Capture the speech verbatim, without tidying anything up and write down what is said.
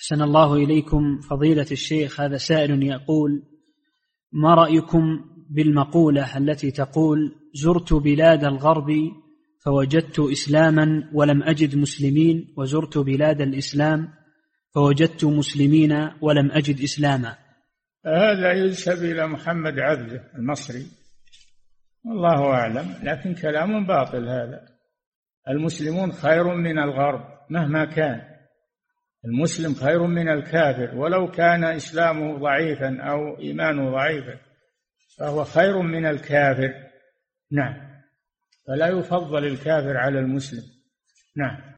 أحسن الله إليكم فضيلة الشيخ. هذا سائل يقول: ما رأيكم بالمقولة التي تقول: زرت بلاد الغرب فوجدت إسلاما ولم أجد مسلمين، وزرت بلاد الإسلام فوجدت مسلمين ولم أجد إسلاما؟ هذا ينسب إلى محمد عبده المصري، والله أعلم، لكن كلام باطل. هذا المسلمون خير من الغرب مهما كان، المسلم خير من الكافر، ولو كان إسلامه ضعيفا أو إيمانه ضعيفا فهو خير من الكافر. نعم، فلا يفضل الكافر على المسلم. نعم.